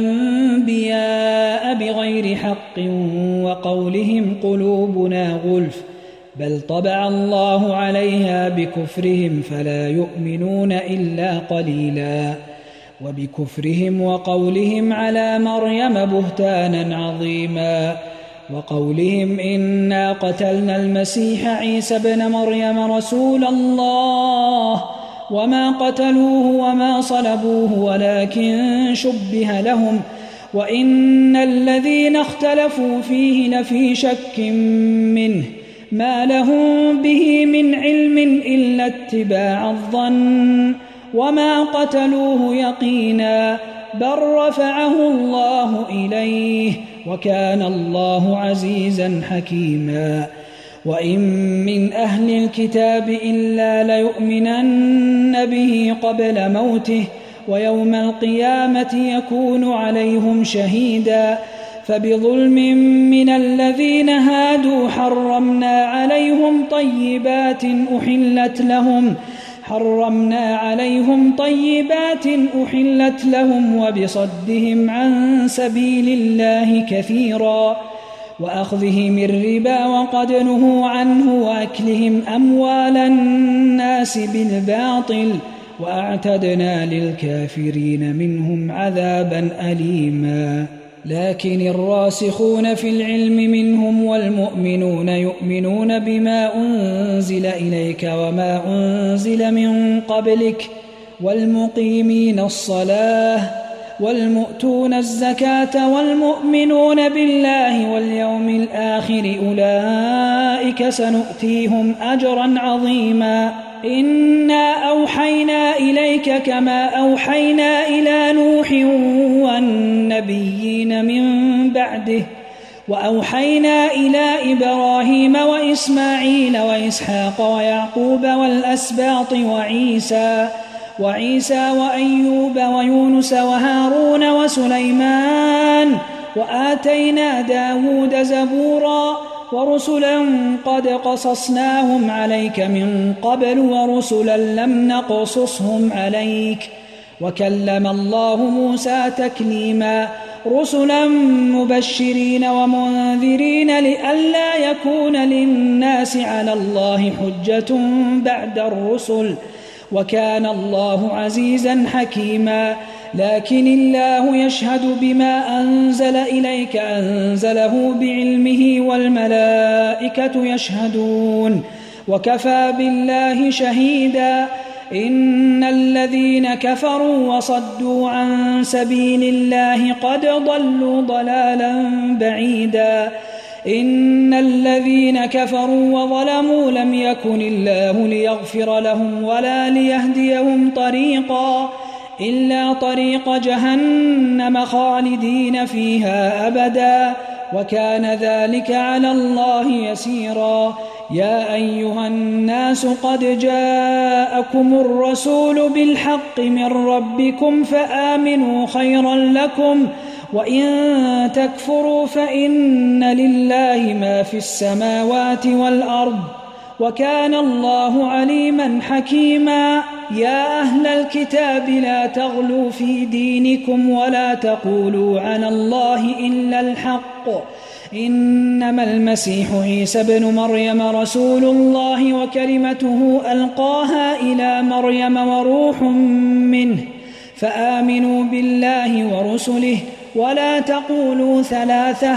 الأنبياء بغير حق وقولهم قلوبنا غلف بل طبع الله عليها بكفرهم فلا يؤمنون إلا قليلا وبكفرهم وقولهم على مريم بهتانا عظيما وقولهم إنا قتلنا المسيح عيسى ابن مريم رسول الله وما قتلوه وما صلبوه ولكن شبه لهم وإن الذين اختلفوا فيه لفي شك منه ما لهم به من علم إلا اتباع الظن وما قتلوه يقينا بل رفعه الله إليه وكان الله عزيزا حكيما وإن من أهل الكتاب إلا ليؤمنن به قبل موته ويوم القيامة يكون عليهم شهيدا فبظلم من الذين هادوا حرمنا عليهم طيبات أحلت لهم حرمنا عليهم طيبات أحلت لهم وبصدهم عن سبيل الله كثيرا وأخذهم الربا وقد نهوا عنه وأكلهم أموال الناس بالباطل وأعتدنا للكافرين منهم عذابا أليما لكن الراسخون في العلم منهم والمؤمنون يؤمنون بما أنزل إليك وما أنزل من قبلك والمقيمين الصلاة والمؤتون الزكاة والمؤمنون بالله واليوم الآخر أولئك سنؤتيهم أجرا عظيما إنا أوحينا إليك كما أوحينا إلى نوح والنبيين من بعده وأوحينا إلى إبراهيم وإسماعيل وإسحاق ويعقوب والأسباط وعيسى وعيسى وأيوب ويونس وهارون وسليمان وآتينا داود زبورا ورسلا قد قصصناهم عليك من قبل ورسلا لم نقصصهم عليك وكلم الله موسى تكليما رسلا مبشرين ومنذرين لئلا يكون للناس على الله حجة بعد الرسل وكان الله عزيزا حكيما لكن الله يشهد بما أنزل إليك أنزله بعلمه والملائكة يشهدون وكفى بالله شهيدا إن الذين كفروا وصدوا عن سبيل الله قد ضلوا ضلالا بعيدا إن الذين كفروا وظلموا لم يكن الله ليغفر لهم ولا ليهديهم طريقا إلا طريق جهنم خالدين فيها أبدا وكان ذلك على الله يسيرا يا أيها الناس قد جاءكم الرسول بالحق من ربكم فآمنوا خيرا لكم وإن تكفروا فإن لله ما في السماوات والأرض وكان الله عليما حكيما يا أهل الكتاب لا تغلوا في دينكم ولا تقولوا على الله إلا الحق إنما المسيح عيسى ابن مريم رسول الله وكلمته ألقاها إلى مريم وروح منه فآمنوا بالله ورسله ولا تقولوا ثلاثة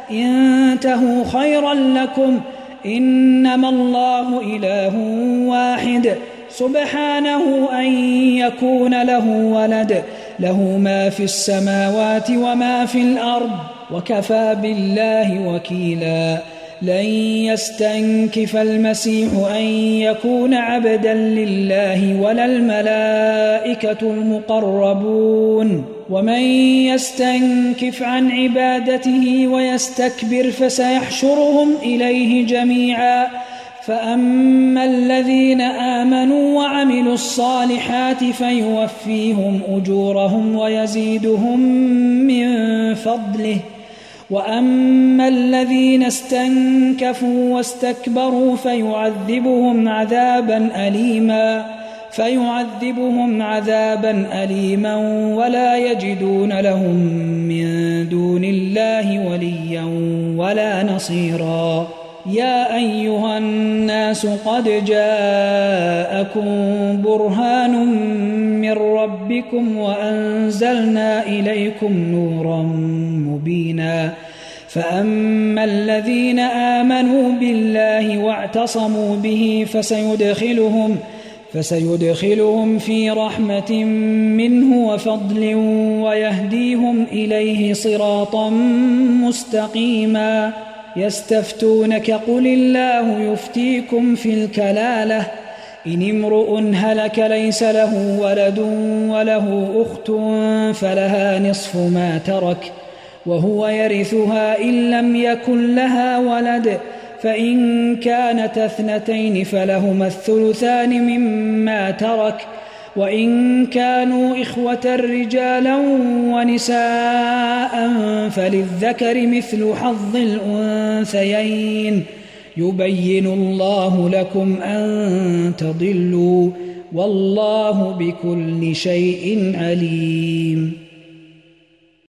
انتهوا خيرا لكم إنما الله إله واحد سبحانه أن يكون له ولد له ما في السماوات وما في الأرض وكفى بالله وكيلا لن يستنكف المسيح أن يكون عبدا لله ولا الملائكة المقربون ومن يستنكف عن عبادته ويستكبر فسيحشرهم إليه جميعا فأما الذين آمنوا وعملوا الصالحات فيوفيهم أجورهم ويزيدهم من فضله وأما الذين استنكفوا واستكبروا فيعذبهم عذابا أليما فيعذبهم عذابا أليما ولا يجدون لهم من دون الله وليا ولا نصيرا. يا أيها الناس قد جاءكم برهان من ربكم وأنزلنا إليكم نورا مبينا. فأما الذين آمنوا بالله واعتصموا به فسيدخلهم فسيدخلهم في رحمة منه وفضل ويهديهم إليه صراطا مستقيما. يستفتونك قل الله يفتيكم في الكلالة إن امرؤ هلك ليس له ولد وله أخت فلها نصف ما ترك وهو يرثها إن لم يكن لها ولد فإن كانت اثنتين فلهما الثلثان مما ترك وإن كانوا إخوة رجالا ونساء فللذكر مثل حظ الأنثيين يبين الله لكم أن تضلوا والله بكل شيء عليم.